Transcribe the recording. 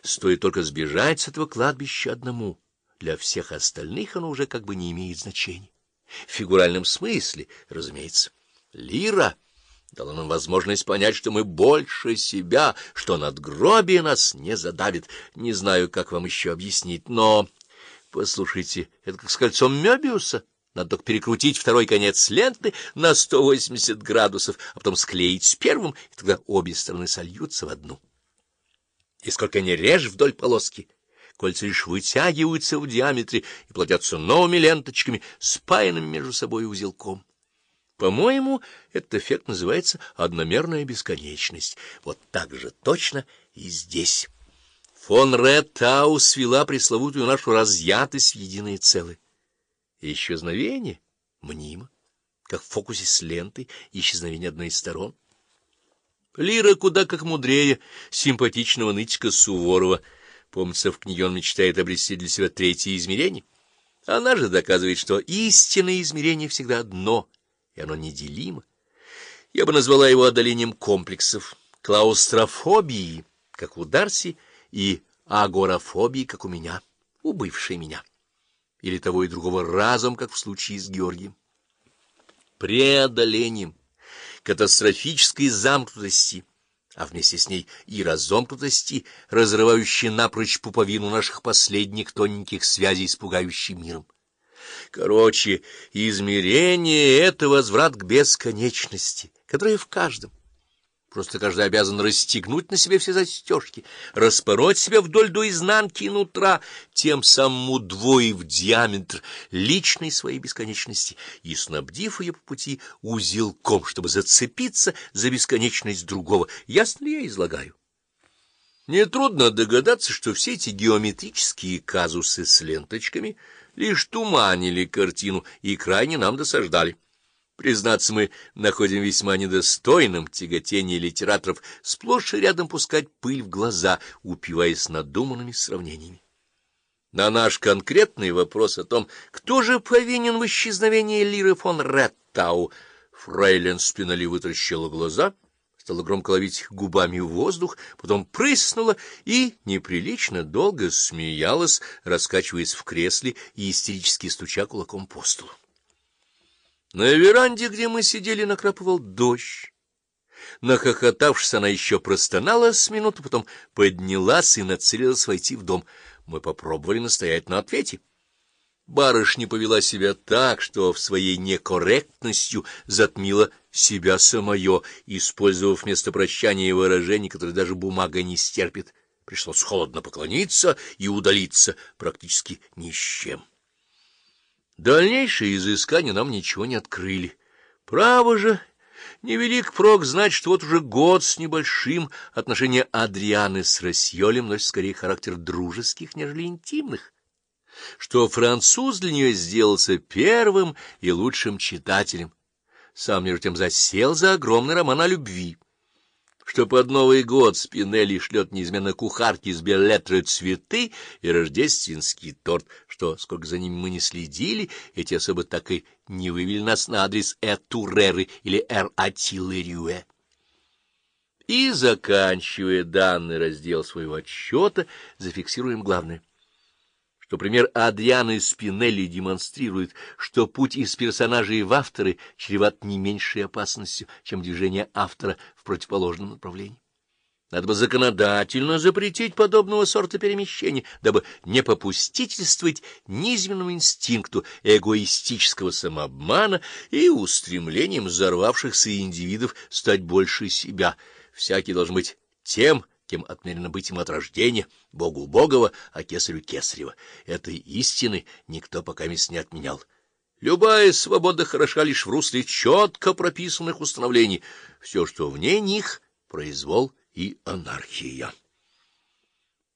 Стоит только сбежать с этого кладбища одному. Для всех остальных оно уже как бы не имеет значения. В фигуральном смысле, разумеется. Лира дала нам возможность понять, что мы больше себя, что надгробие нас не задавит. Не знаю, как вам еще объяснить, но... Послушайте, это как с кольцом Мёбиуса. Надо только перекрутить второй конец ленты на 180 градусов, а потом склеить с первым, и тогда обе стороны сольются в одну. И сколько ни режь вдоль полоски, кольца лишь вытягиваются в диаметре и платятся новыми ленточками, спаянными между собой узелком. По-моему, этот эффект называется одномерная бесконечность. Вот так же точно и здесь. Фон Реттау свела пресловутую нашу разъятость в единое целое. И исчезновение мнимо, как в фокусе с лентой, исчезновение одной из сторон. Лира куда как мудрее симпатичного нытика Суворова. Помнится, в книге он мечтает обрести для себя третье измерение. Она же доказывает, что истинное измерение всегда одно, и оно неделимо. Я бы назвала его одолением комплексов, клаустрофобии, как у Дарси, и агорафобии, как у меня, у бывшей меня. Или того и другого разом, как в случае с Георгием. Преодолением катастрофической замкнутости, а вместе с ней и разомкнутости, разрывающей напрочь пуповину наших последних тоненьких связей с пугающим миром. Короче, измерение — это возврат к бесконечности, которая в каждом. Просто каждый обязан расстегнуть на себе все застежки, распороть себя вдоль до изнанки и нутра, тем самым удвоив диаметр личной своей бесконечности и снабдив ее по пути узелком, чтобы зацепиться за бесконечность другого. Ясно ли я излагаю? Нетрудно догадаться, что все эти геометрические казусы с ленточками лишь туманили картину и крайне нам досаждали. Признаться, мы находим весьма недостойным тяготение литераторов сплошь и рядом пускать пыль в глаза, упиваясь надуманными сравнениями. На наш конкретный вопрос о том, кто же повинен в исчезновении Лиры фон Реттау, фрейлин Спинелли вытаращила глаза, стала громко ловить губами в воздух, потом прыснула и неприлично долго смеялась, раскачиваясь в кресле и истерически стуча кулаком по столу. На веранде, где мы сидели, накрапывал дождь. Нахохотавшись, она еще простонала с минуту, потом поднялась и нацелилась войти в дом. Мы попробовали настоять на ответе. Барышня повела себя так, что в своей некорректностью затмила себя самое, использовав вместо прощания выражений, которые даже бумага не стерпит. Пришлось холодно поклониться и удалиться практически ни с чем. Дальнейшие изыскания нам ничего не открыли. Право же, невелик прок знать, что вот уже год с небольшим отношения Адрианы с Рассьолем носят скорее характер дружеских, нежели интимных, что француз для нее сделался первым и лучшим читателем, сам между тем засел за огромный роман о любви, что под Новый год Спинелли шлет неизменно кухарке из Беллеттры цветы и рождественский торт, что, сколько за ними мы не следили, эти особо так и не вывели нас на адрес Туреры или Атилерюэ. И, заканчивая данный раздел своего отчета, зафиксируем главное, что пример Адрианы Спинелли демонстрирует, что путь из персонажей в авторы чреват не меньшей опасностью, чем движение автора в противоположном направлении. Надо бы законодательно запретить подобного сорта перемещений, дабы не попустительствовать низменному инстинкту эгоистического самообмана и устремлением взорвавшихся индивидов стать больше себя. Всякий должен быть тем, кем отмерено быть ему от рождения, Богу Богова, а кесарю Кесарева. Этой истины никто покамест не отменял. Любая свобода хороша лишь в русле четко прописанных установлений. Все, что вне них, — произвол и анархия.